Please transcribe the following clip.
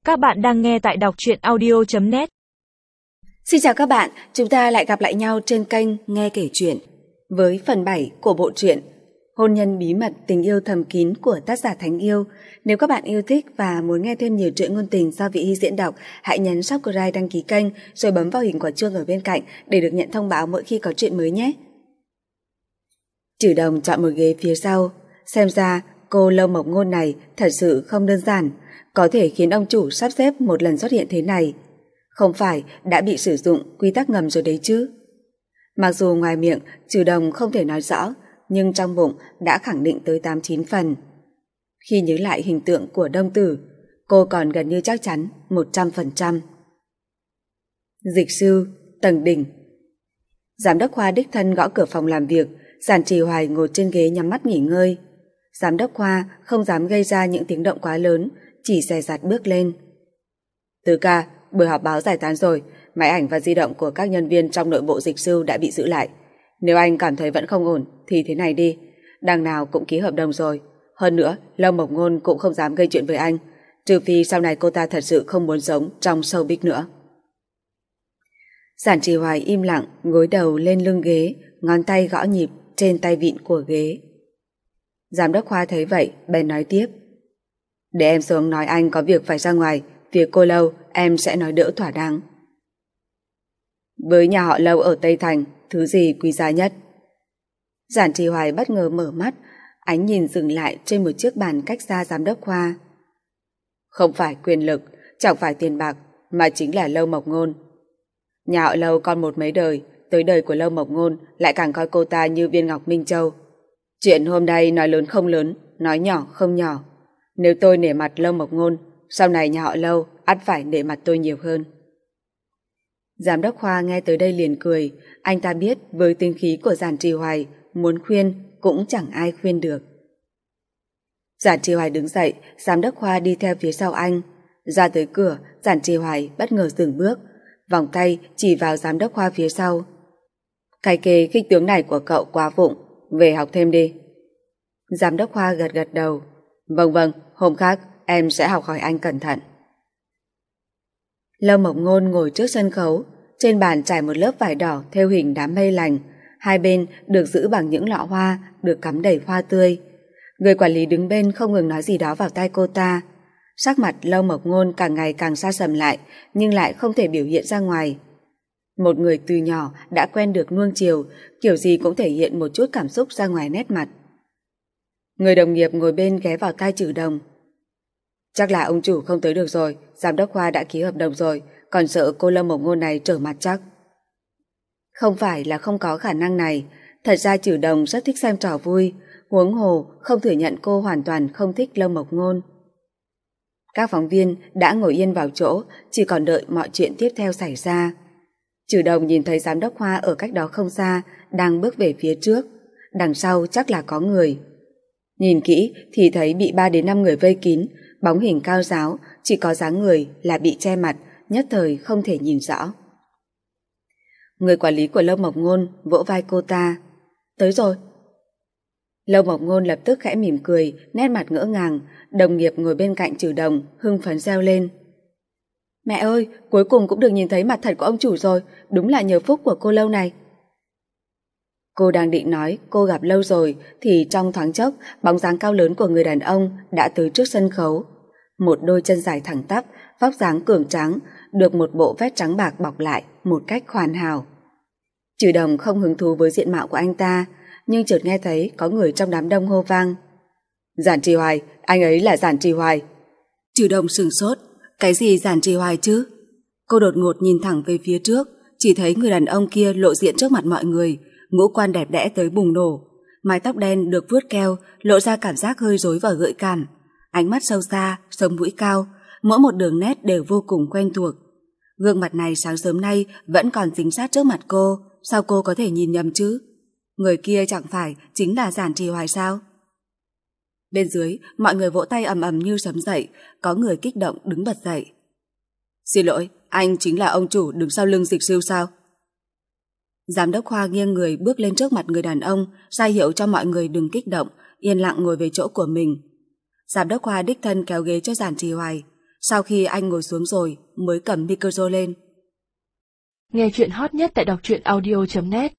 Các bạn đang nghe tại đọc truyện audio.net. Xin chào các bạn, chúng ta lại gặp lại nhau trên kênh Nghe Kể Chuyện với phần 7 của bộ truyện Hôn nhân bí mật tình yêu thầm kín của tác giả Thánh Yêu. Nếu các bạn yêu thích và muốn nghe thêm nhiều truyện ngôn tình do Vị Hy diễn đọc, hãy nhấn subscribe đăng ký kênh rồi bấm vào hình quả chuông ở bên cạnh để được nhận thông báo mỗi khi có truyện mới nhé. Trừ Đồng chọn một ghế phía sau, xem ra cô Lâu Mộc Ngôn này thật sự không đơn giản, có thể khiến ông chủ sắp xếp một lần xuất hiện thế này. Không phải đã bị sử dụng quy tắc ngầm rồi đấy chứ. Mặc dù ngoài miệng Trừ Đồng không thể nói rõ, nhưng trong bụng đã khẳng định tới 8-9 phần. Khi nhớ lại hình tượng của Đông Tử, cô còn gần như chắc chắn 100%. Dịch sư, tầng đỉnh. Giám đốc Khoa đích thân gõ cửa phòng làm việc, Giản Trì Hoài ngồi trên ghế nhắm mắt nghỉ ngơi. Giám đốc Khoa không dám gây ra những tiếng động quá lớn, chỉ dè dặt bước lên. Tứ ca, buổi họp báo giải tán rồi, máy ảnh và di động của các nhân viên trong nội bộ dịch sư đã bị giữ lại. Nếu anh cảm thấy vẫn không ổn thì thế này đi, đằng nào cũng ký hợp đồng rồi. Hơn nữa, Lâu Mộc Ngôn cũng không dám gây chuyện với anh, trừ phi sau này cô ta thật sự không muốn sống trong showbiz nữa. Giản Trì Hoài im lặng, gối đầu lên lưng ghế, ngón tay gõ nhịp trên tay vịn của ghế. Giám đốc Khoa thấy vậy, bèn nói tiếp. Để em xuống nói anh có việc phải ra ngoài, việc cô Lâu em sẽ nói đỡ thỏa đáng. Với nhà họ Lâu ở Tây Thành, thứ gì quý giá nhất? Giản Trì Hoài bất ngờ mở mắt, ánh nhìn dừng lại trên một chiếc bàn cách xa giám đốc Khoa. Không phải quyền lực, chẳng phải tiền bạc, mà chính là Lâu Mộc Ngôn. Nhà họ Lâu còn một mấy đời, tới đời của Lâu Mộc Ngôn lại càng coi cô ta như viên ngọc minh châu. Chuyện hôm nay nói lớn không lớn, nói nhỏ không nhỏ. Nếu tôi nể mặt Lâu Mộc Ngôn, sau này nhà họ Lâu ắt phải nể mặt tôi nhiều hơn. Giám đốc Khoa nghe tới đây liền cười, anh ta biết với tính khí của Giản Trì Hoài, muốn khuyên cũng chẳng ai khuyên được. Giản Trì Hoài đứng dậy, giám đốc Khoa đi theo phía sau anh. Ra tới cửa, Giản Trì Hoài bất ngờ dừng bước, vòng tay chỉ vào giám đốc Khoa phía sau. Cái kê khích tướng này của cậu quá vụng, về học thêm đi. Giám đốc Khoa gật gật đầu. Vâng, hôm khác em sẽ học hỏi anh cẩn thận. Lâu Mộc Ngôn ngồi trước sân khấu, trên bàn trải một lớp vải đỏ thêu hình đám mây lành, hai bên được giữ bằng những lọ hoa được cắm đầy hoa tươi. Người quản lý đứng bên không ngừng nói gì đó vào tai cô ta. Sắc mặt Lâu Mộc Ngôn càng ngày càng xa sầm lại, nhưng lại không thể biểu hiện ra ngoài. Một người từ nhỏ đã quen được nuông chiều, kiểu gì cũng thể hiện một chút cảm xúc ra ngoài nét mặt. Người đồng nghiệp ngồi bên ghé vào tai Trừ Đồng. Chắc là ông chủ không tới được rồi, giám đốc Khoa đã ký hợp đồng rồi, còn sợ cô Lâm Mộc Ngôn này trở mặt chắc. Không phải là không có khả năng này, thật ra Trừ Đồng rất thích xem trò vui, huống hồ không thừa nhận cô hoàn toàn không thích Lâm Mộc Ngôn. Các phóng viên đã ngồi yên vào chỗ, chỉ còn đợi mọi chuyện tiếp theo xảy ra. Trừ Đồng nhìn thấy giám đốc Khoa ở cách đó không xa, đang bước về phía trước, đằng sau chắc là có người. Nhìn kỹ thì thấy bị 3-5 người vây kín, bóng hình cao ráo, chỉ có dáng người là bị che mặt, nhất thời không thể nhìn rõ. Người quản lý của Lâu Mộc Ngôn vỗ vai cô ta. Tới rồi. Lâu Mộc Ngôn lập tức khẽ mỉm cười, nét mặt ngỡ ngàng, đồng nghiệp ngồi bên cạnh Trừ Đồng hưng phấn reo lên. Mẹ ơi, cuối cùng cũng được nhìn thấy mặt thật của ông chủ rồi, đúng là nhờ phúc của cô Lâu này. Cô đang định nói cô gặp Lâu rồi thì trong thoáng chốc bóng dáng cao lớn của người đàn ông đã tới trước sân khấu. Một đôi chân dài thẳng tắp, vóc dáng cường tráng, được một bộ vest trắng bạc bọc lại một cách hoàn hảo. Trừ Đồng không hứng thú với diện mạo của anh ta, nhưng chợt nghe thấy có người trong đám đông hô vang. Giản Trì Hoài, anh ấy là Giản Trì Hoài. Trừ Đồng sửng sốt, cái gì Giản Trì Hoài chứ? Cô đột ngột nhìn thẳng về phía trước, chỉ thấy người đàn ông kia lộ diện trước mặt mọi người, ngũ quan đẹp đẽ tới bùng nổ, mái tóc đen được vuốt keo, lộ ra cảm giác hơi rối và gợi cảm, ánh mắt sâu xa, sống mũi cao, mỗi một đường nét đều vô cùng quen thuộc. Gương mặt này sáng sớm nay vẫn còn dính sát trước mặt cô, sao cô có thể nhìn nhầm chứ? Người kia chẳng phải chính là Giản Trì Hoài sao? Bên dưới, mọi người vỗ tay ầm ầm như sấm dậy, có người kích động đứng bật dậy. Xin lỗi, anh chính là ông chủ đứng sau lưng Dịch Sư sao? Giám đốc Khoa nghiêng người bước lên trước mặt người đàn ông, ra hiệu cho mọi người đừng kích động, yên lặng ngồi về chỗ của mình. Giám đốc Khoa đích thân kéo ghế cho Giản Trì Hoài. Sau khi anh ngồi xuống rồi mới cầm micro lên. Nghe chuyện hot nhất tại đọc truyện audio.net